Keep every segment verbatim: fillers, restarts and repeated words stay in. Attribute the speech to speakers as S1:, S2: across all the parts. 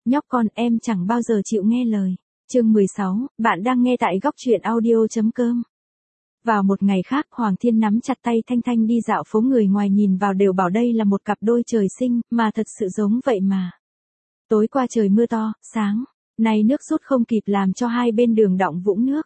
S1: nhóc con em chẳng bao giờ chịu nghe lời. Chương mười sáu, bạn đang nghe tại góc truyện audio.com. Vào một ngày khác, Hoàng Thiên nắm chặt tay Thanh Thanh đi dạo phố, người ngoài nhìn vào đều bảo đây là một cặp đôi trời sinh, mà thật sự giống vậy mà. Tối qua trời mưa to, sáng, nay nước rút không kịp làm cho hai bên đường đọng vũng nước.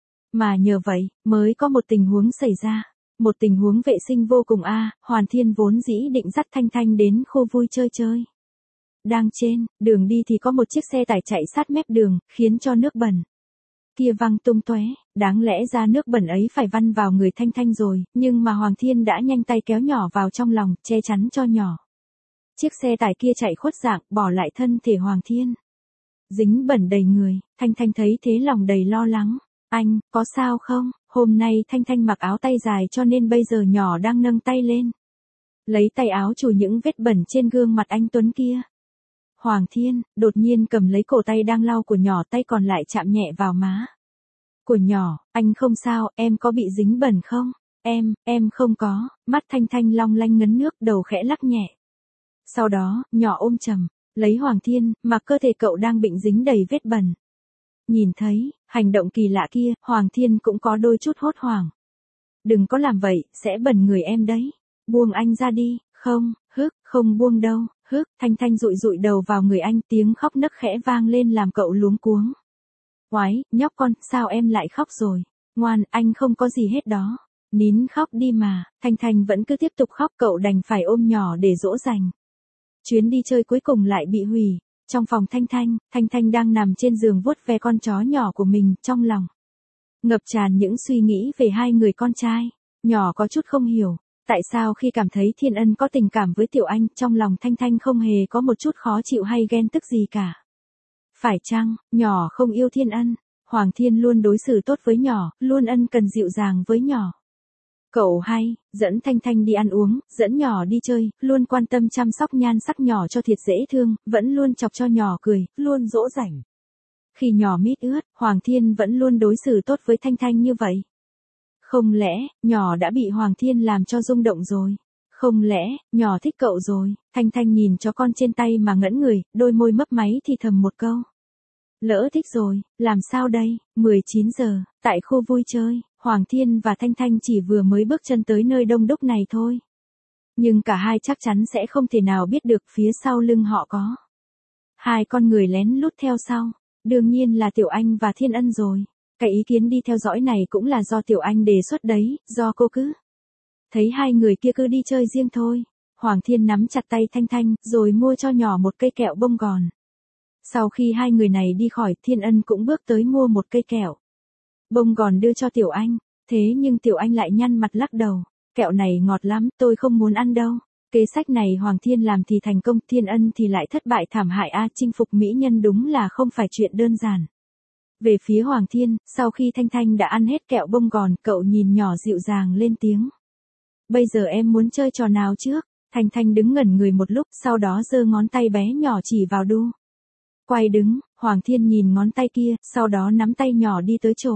S1: Mà nhờ vậy, mới có một tình huống xảy ra. Một tình huống vệ sinh vô cùng a. À, Hoàng Thiên vốn dĩ định dắt Thanh Thanh đến khu vui chơi chơi. Đang trên đường đi thì có một chiếc xe tải chạy sát mép đường, khiến cho nước bẩn kia văng tung tóe. Đáng lẽ ra nước bẩn ấy phải văng vào người Thanh Thanh rồi, nhưng mà Hoàng Thiên đã nhanh tay kéo nhỏ vào trong lòng, che chắn cho nhỏ. Chiếc xe tải kia chạy khuất dạng, bỏ lại thân thể Hoàng Thiên dính bẩn đầy người. Thanh Thanh thấy thế lòng đầy lo lắng. Anh, có sao không? Hôm nay Thanh Thanh mặc áo tay dài cho nên bây giờ nhỏ đang nâng tay lên, lấy tay áo chùi những vết bẩn trên gương mặt anh tuấn kia. Hoàng Thiên đột nhiên cầm lấy cổ tay đang lau của nhỏ, tay còn lại chạm nhẹ vào má của nhỏ. Anh không sao, em có bị dính bẩn không? Em, em không có. Mắt Thanh Thanh long lanh ngấn nước, đầu khẽ lắc nhẹ. Sau đó, nhỏ ôm chầm lấy Hoàng Thiên, mà cơ thể cậu đang bị dính đầy vết bẩn. Nhìn thấy hành động kỳ lạ kia, Hoàng Thiên cũng có đôi chút hốt hoảng. Đừng có làm vậy, sẽ bẩn người em đấy. Buông anh ra đi. Không, hức, không buông đâu. Hức, Thanh Thanh dụi dụi đầu vào người anh, tiếng khóc nấc khẽ vang lên làm cậu luống cuống. Oái, nhóc con, sao em lại khóc rồi? Ngoan, anh không có gì hết đó. Nín khóc đi mà. Thanh Thanh vẫn cứ tiếp tục khóc, cậu đành phải ôm nhỏ để dỗ dành. Chuyến đi chơi cuối cùng lại bị hủy. Trong phòng Thanh Thanh, Thanh Thanh đang nằm trên giường vuốt ve con chó nhỏ của mình, trong lòng ngập tràn những suy nghĩ về hai người con trai. Nhỏ có chút không hiểu, tại sao khi cảm thấy Thiên Ân có tình cảm với Tiểu Anh, trong lòng Thanh Thanh không hề có một chút khó chịu hay ghen tức gì cả. Phải chăng, nhỏ không yêu Thiên Ân? Hoàng Thiên luôn đối xử tốt với nhỏ, luôn ân cần dịu dàng với nhỏ. Cậu hay dẫn Thanh Thanh đi ăn uống, dẫn nhỏ đi chơi, luôn quan tâm chăm sóc nhan sắc nhỏ cho thiệt dễ thương, vẫn luôn chọc cho nhỏ cười, luôn dỗ dành. Khi nhỏ mít ướt, Hoàng Thiên vẫn luôn đối xử tốt với Thanh Thanh như vậy. Không lẽ, nhỏ đã bị Hoàng Thiên làm cho rung động rồi? Không lẽ, nhỏ thích cậu rồi? Thanh Thanh nhìn chó con trên tay mà ngẩn người, đôi môi mấp máy thì thầm một câu. Lỡ thích rồi, làm sao đây? mười chín giờ, tại khu vui chơi, Hoàng Thiên và Thanh Thanh chỉ vừa mới bước chân tới nơi đông đúc này thôi. Nhưng cả hai chắc chắn sẽ không thể nào biết được phía sau lưng họ có hai con người lén lút theo sau. Đương nhiên là Tiểu Anh và Thiên Ân rồi. Cái ý kiến đi theo dõi này cũng là do Tiểu Anh đề xuất đấy, do cô cứ thấy hai người kia cứ đi chơi riêng thôi. Hoàng Thiên nắm chặt tay Thanh Thanh, rồi mua cho nhỏ một cây kẹo bông gòn. Sau khi hai người này đi khỏi, Thiên Ân cũng bước tới mua một cây kẹo bông gòn đưa cho Tiểu Anh. Thế nhưng Tiểu Anh lại nhăn mặt lắc đầu. Kẹo này ngọt lắm, tôi không muốn ăn đâu. Kế sách này Hoàng Thiên làm thì thành công, Thiên Ân thì lại thất bại thảm hại a. À, chinh phục mỹ nhân đúng là không phải chuyện đơn giản. Về phía Hoàng Thiên, sau khi Thanh Thanh đã ăn hết kẹo bông gòn, cậu nhìn nhỏ dịu dàng lên tiếng. Bây giờ em muốn chơi trò nào trước? Thanh Thanh đứng ngẩn người một lúc, sau đó giơ ngón tay bé nhỏ chỉ vào đu quay đứng. Hoàng Thiên nhìn ngón tay kia, sau đó nắm tay nhỏ đi tới chỗ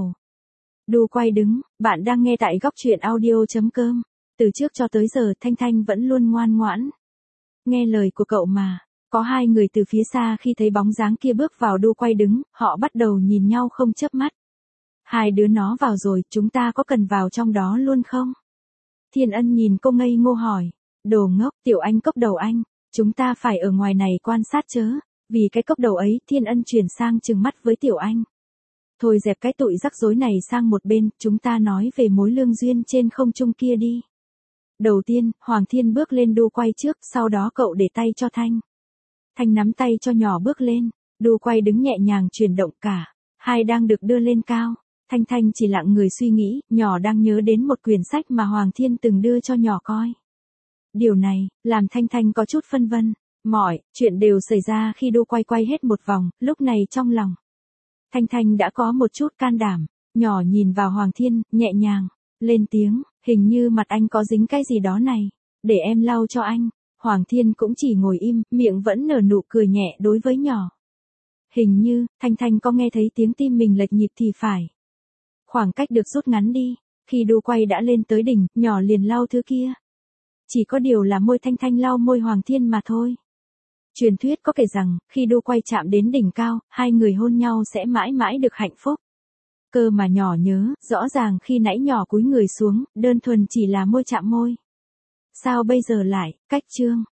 S1: đu quay đứng. Bạn đang nghe tại góc truyện audio.com. Từ trước cho tới giờ Thanh Thanh vẫn luôn ngoan ngoãn nghe lời của cậu mà. Có hai người từ phía xa khi thấy bóng dáng kia bước vào đu quay đứng, họ bắt đầu nhìn nhau không chớp mắt. Hai đứa nó vào rồi, chúng ta có cần vào trong đó luôn không? Thiên Ân nhìn cô ngây ngô hỏi. Đồ ngốc, Tiểu Anh cốc đầu anh, chúng ta phải ở ngoài này quan sát chớ. Vì cái cốc đầu ấy, Thiên Ân chuyển sang trừng mắt với Tiểu Anh. Thôi dẹp cái tụi rắc rối này sang một bên, chúng ta nói về mối lương duyên trên không trung kia đi. Đầu tiên, Hoàng Thiên bước lên đu quay trước, sau đó cậu để tay cho Thanh. Thanh nắm tay cho nhỏ bước lên, đu quay đứng nhẹ nhàng chuyển động, cả hai đang được đưa lên cao. Thanh Thanh chỉ lặng người suy nghĩ, nhỏ đang nhớ đến một quyển sách mà Hoàng Thiên từng đưa cho nhỏ coi. Điều này, làm Thanh Thanh có chút phân vân. Mọi chuyện đều xảy ra khi đu quay quay hết một vòng, lúc này trong lòng Thanh Thanh đã có một chút can đảm. Nhỏ nhìn vào Hoàng Thiên, nhẹ nhàng lên tiếng, hình như mặt anh có dính cái gì đó này, để em lau cho anh. Hoàng Thiên cũng chỉ ngồi im, miệng vẫn nở nụ cười nhẹ đối với nhỏ. Hình như, Thanh Thanh có nghe thấy tiếng tim mình lệch nhịp thì phải. Khoảng cách được rút ngắn đi, khi đu quay đã lên tới đỉnh, nhỏ liền lau thứ kia. Chỉ có điều là môi Thanh Thanh lau môi Hoàng Thiên mà thôi. Truyền thuyết có kể rằng, khi đu quay chạm đến đỉnh cao, hai người hôn nhau sẽ mãi mãi được hạnh phúc. Cơ mà nhỏ nhớ, rõ ràng khi nãy nhỏ cúi người xuống, đơn thuần chỉ là môi chạm môi. Sao bây giờ lại, cách chương.